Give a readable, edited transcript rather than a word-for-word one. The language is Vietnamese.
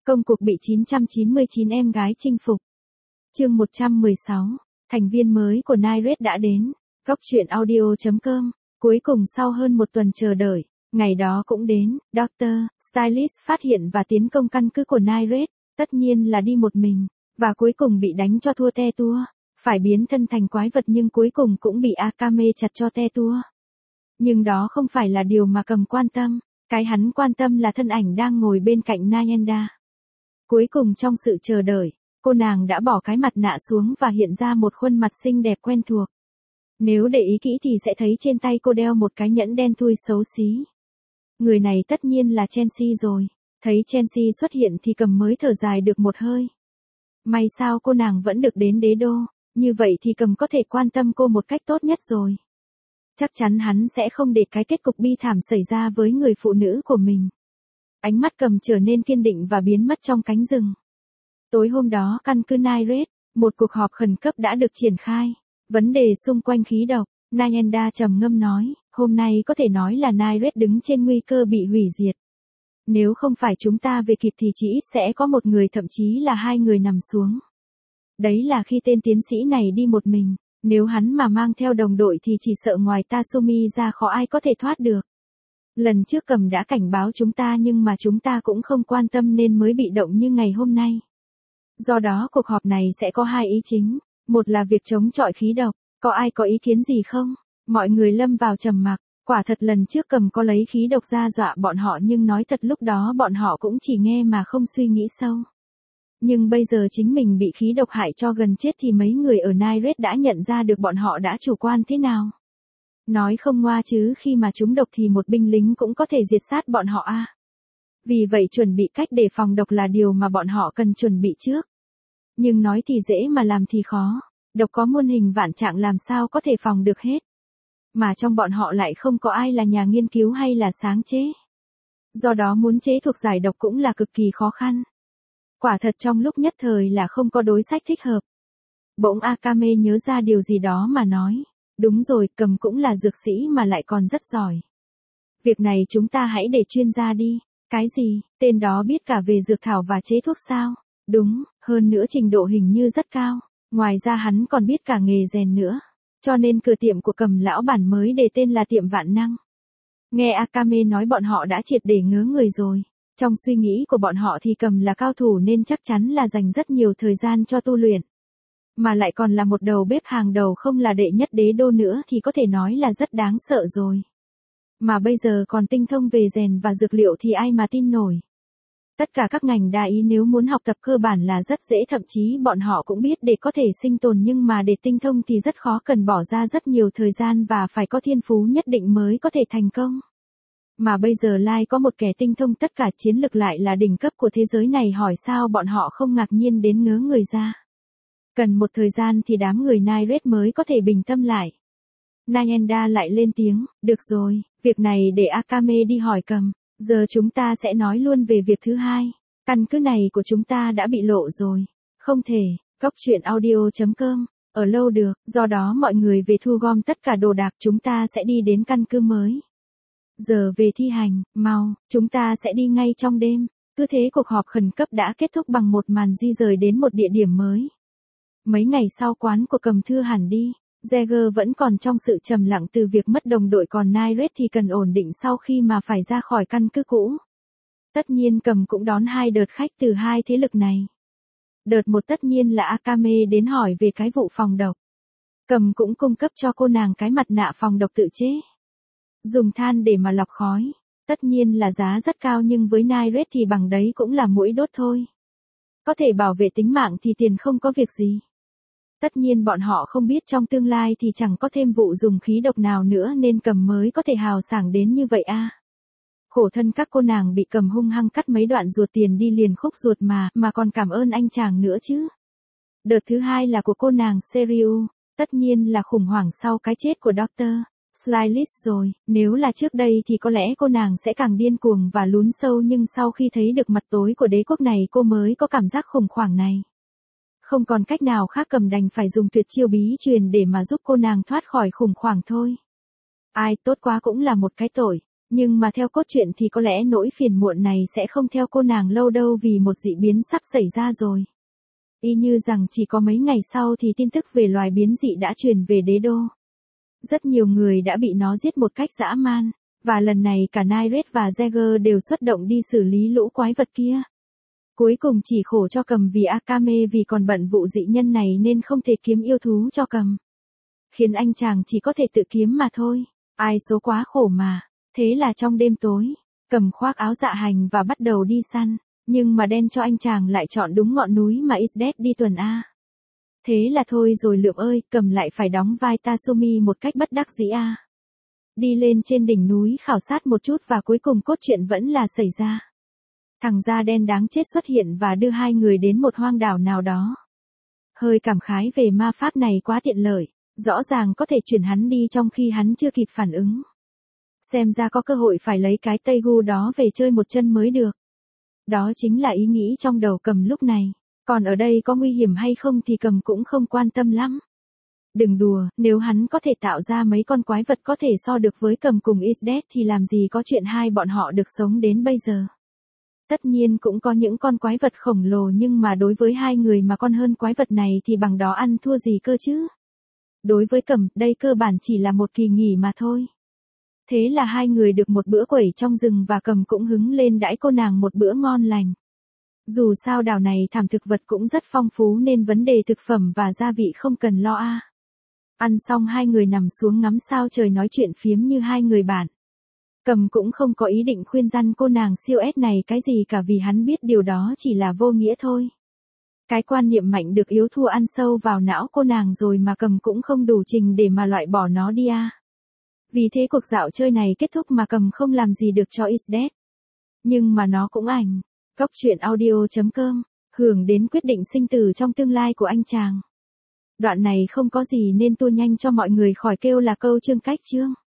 Công cuộc bị 999 em gái chinh phục. Chương 116. Thành viên mới của Naired đã đến. Góc truyện audio.com. Cuối cùng sau hơn một tuần chờ đợi, ngày đó cũng đến. Dr. Stylist phát hiện và tiến công căn cứ của Naired, tất nhiên là đi một mình, và cuối cùng bị đánh cho thua te tua. Phải biến thân thành quái vật nhưng cuối cùng cũng bị Akame chặt cho te tua. Nhưng đó không phải là điều mà Cầm quan tâm. Cái hắn quan tâm là thân ảnh đang ngồi bên cạnh Nayenda. Cuối cùng trong sự chờ đợi, cô nàng đã bỏ cái mặt nạ xuống và hiện ra một khuôn mặt xinh đẹp quen thuộc. Nếu để ý kỹ thì sẽ thấy trên tay cô đeo một cái nhẫn đen thui xấu xí. Người này tất nhiên là Chelsea rồi. Thấy Chelsea xuất hiện thì Cầm mới thở dài được một hơi. May sao cô nàng vẫn được đến đế đô, như vậy thì Cầm có thể quan tâm cô một cách tốt nhất rồi. Chắc chắn hắn sẽ không để cái kết cục bi thảm xảy ra với người phụ nữ của mình. Ánh mắt Cầm trở nên kiên định và biến mất trong cánh rừng. Tối hôm đó căn cứ Naired, một cuộc họp khẩn cấp đã được triển khai. Vấn đề xung quanh khí độc, Nayenda trầm ngâm nói, hôm nay có thể nói là Naired đứng trên nguy cơ bị hủy diệt. Nếu không phải chúng ta về kịp thì chỉ ít sẽ có một người thậm chí là hai người nằm xuống. Đấy là khi tên tiến sĩ này đi một mình, nếu hắn mà mang theo đồng đội thì chỉ sợ ngoài Tatsumi ra khó ai có thể thoát được. Lần trước Cầm đã cảnh báo chúng ta nhưng mà chúng ta cũng không quan tâm nên mới bị động như ngày hôm nay. Do đó cuộc họp này sẽ có hai ý chính, một là việc chống chọi khí độc, có ai có ý kiến gì không? Mọi người lâm vào trầm mặc, quả thật lần trước Cầm có lấy khí độc ra dọa bọn họ nhưng nói thật lúc đó bọn họ cũng chỉ nghe mà không suy nghĩ sâu. Nhưng bây giờ chính mình bị khí độc hại cho gần chết thì mấy người ở Naired đã nhận ra được bọn họ đã chủ quan thế nào. Nói không ngoa chứ khi mà trúng độc thì một binh lính cũng có thể diệt sát bọn họ à. Vì vậy chuẩn bị cách để phòng độc là điều mà bọn họ cần chuẩn bị trước. Nhưng nói thì dễ mà làm thì khó, độc có muôn hình vạn trạng làm sao có thể phòng được hết. Mà trong bọn họ lại không có ai là nhà nghiên cứu hay là sáng chế. Do đó muốn chế thuộc giải độc cũng là cực kỳ khó khăn. Quả thật trong lúc nhất thời là không có đối sách thích hợp. Bỗng Akame nhớ ra điều gì đó mà nói. Đúng rồi, Cầm cũng là dược sĩ mà lại còn rất giỏi. Việc này chúng ta hãy để chuyên gia đi. Cái gì, tên đó biết cả về dược thảo và chế thuốc sao? Đúng, hơn nữa trình độ hình như rất cao. Ngoài ra hắn còn biết cả nghề rèn nữa. Cho nên cửa tiệm của Cầm lão bản mới để tên là tiệm vạn năng. Nghe Akame nói bọn họ đã triệt để ngớ người rồi. Trong suy nghĩ của bọn họ thì Cầm là cao thủ nên chắc chắn là dành rất nhiều thời gian cho tu luyện. Mà lại còn là một đầu bếp hàng đầu không là đệ nhất đế đô nữa thì có thể nói là rất đáng sợ rồi. Mà bây giờ còn tinh thông về rèn và dược liệu thì ai mà tin nổi. Tất cả các ngành đa ý nếu muốn học tập cơ bản là rất dễ thậm chí bọn họ cũng biết để có thể sinh tồn nhưng mà để tinh thông thì rất khó cần bỏ ra rất nhiều thời gian và phải có thiên phú nhất định mới có thể thành công. Mà bây giờ Lai có một kẻ tinh thông tất cả chiến lược lại là đỉnh cấp của thế giới này hỏi sao bọn họ không ngạc nhiên đến ngớ người ra. Cần một thời gian thì đám người Naired mới có thể bình tâm lại. Nayenda lại lên tiếng, được rồi, việc này để Akame đi hỏi Cầm, giờ chúng ta sẽ nói luôn về việc thứ hai. Căn cứ này của chúng ta đã bị lộ rồi. Không thể, góc truyện audio.com, ở lâu được, do đó mọi người về thu gom tất cả đồ đạc chúng ta sẽ đi đến căn cứ mới. Giờ về thi hành, mau, chúng ta sẽ đi ngay trong đêm. Cứ thế cuộc họp khẩn cấp đã kết thúc bằng một màn di rời đến một địa điểm mới. Mấy ngày sau quán của Cầm thưa hẳn đi, Jäger vẫn còn trong sự trầm lặng từ việc mất đồng đội còn Naired thì cần ổn định sau khi mà phải ra khỏi căn cứ cũ. Tất nhiên Cầm cũng đón hai đợt khách từ hai thế lực này. Đợt một tất nhiên là Akame đến hỏi về cái vụ phòng độc. Cầm cũng cung cấp cho cô nàng cái mặt nạ phòng độc tự chế. Dùng than để mà lọc khói. Tất nhiên là giá rất cao nhưng với Naired thì bằng đấy cũng là mũi đốt thôi. Có thể bảo vệ tính mạng thì tiền không có việc gì. Tất nhiên bọn họ không biết trong tương lai thì chẳng có thêm vụ dùng khí độc nào nữa nên Cầm mới có thể hào sảng đến như vậy à. Khổ thân các cô nàng bị Cầm hung hăng cắt mấy đoạn ruột tiền đi liền khúc ruột mà còn cảm ơn anh chàng nữa chứ. Đợt thứ hai là của cô nàng Seryu, tất nhiên là khủng hoảng sau cái chết của Dr. Stylist rồi, nếu là trước đây thì có lẽ cô nàng sẽ càng điên cuồng và lún sâu nhưng sau khi thấy được mặt tối của đế quốc này cô mới có cảm giác khủng hoảng này. Không còn cách nào khác Cầm đành phải dùng tuyệt chiêu bí truyền để mà giúp cô nàng thoát khỏi khủng hoảng thôi. Ai tốt quá cũng là một cái tội. Nhưng mà theo cốt truyện thì có lẽ nỗi phiền muộn này sẽ không theo cô nàng lâu đâu vì một dị biến sắp xảy ra rồi. Y như rằng chỉ có mấy ngày sau thì tin tức về loài biến dị đã truyền về đế đô. Rất nhiều người đã bị nó giết một cách dã man, và lần này cả Nightred và Jaeger đều xuất động đi xử lý lũ quái vật kia. Cuối cùng chỉ khổ cho Cầm vì Akame vì còn bận vụ dị nhân này nên không thể kiếm yêu thú cho Cầm. Khiến anh chàng chỉ có thể tự kiếm mà thôi, ai số quá khổ mà. Thế là trong đêm tối, Cầm khoác áo dạ hành và bắt đầu đi săn, nhưng mà đen cho anh chàng lại chọn đúng ngọn núi mà Isdet đi tuần A. Thế là thôi rồi Lượm ơi, Cầm lại phải đóng vai Tasumi một cách bất đắc dĩ A. Đi lên trên đỉnh núi khảo sát một chút và cuối cùng cốt truyện vẫn là xảy ra. Thằng da đen đáng chết xuất hiện và đưa hai người đến một hoang đảo nào đó. Hơi cảm khái về ma pháp này quá tiện lợi, rõ ràng có thể chuyển hắn đi trong khi hắn chưa kịp phản ứng. Xem ra có cơ hội phải lấy cái Teigu đó về chơi một chân mới được. Đó chính là ý nghĩ trong đầu Cầm lúc này. Còn ở đây có nguy hiểm hay không thì Cầm cũng không quan tâm lắm. Đừng đùa, nếu hắn có thể tạo ra mấy con quái vật có thể so được với Cầm cùng Isdet thì làm gì có chuyện hai bọn họ được sống đến bây giờ. Tất nhiên cũng có những con quái vật khổng lồ nhưng mà đối với hai người mà con hơn quái vật này thì bằng đó ăn thua gì cơ chứ. Đối với Cầm, đây cơ bản chỉ là một kỳ nghỉ mà thôi. Thế là hai người được một bữa quẩy trong rừng và Cầm cũng hứng lên đãi cô nàng một bữa ngon lành. Dù sao đảo này thảm thực vật cũng rất phong phú nên vấn đề thực phẩm và gia vị không cần lo a. Ăn xong hai người nằm xuống ngắm sao trời nói chuyện phiếm như hai người bạn. Cầm cũng không có ý định khuyên răn cô nàng siêu S này cái gì cả vì hắn biết điều đó chỉ là vô nghĩa thôi. Cái quan niệm mạnh được yếu thua ăn sâu vào não cô nàng rồi mà Cầm cũng không đủ trình để mà loại bỏ nó đi a. Vì thế cuộc dạo chơi này kết thúc mà Cầm không làm gì được cho Isdet. Nhưng mà nó cũng ảnh. Góc truyện audio.com, hưởng đến quyết định sinh tử trong tương lai của anh chàng. Đoạn này không có gì nên tua nhanh cho mọi người khỏi kêu là câu chương cách chương.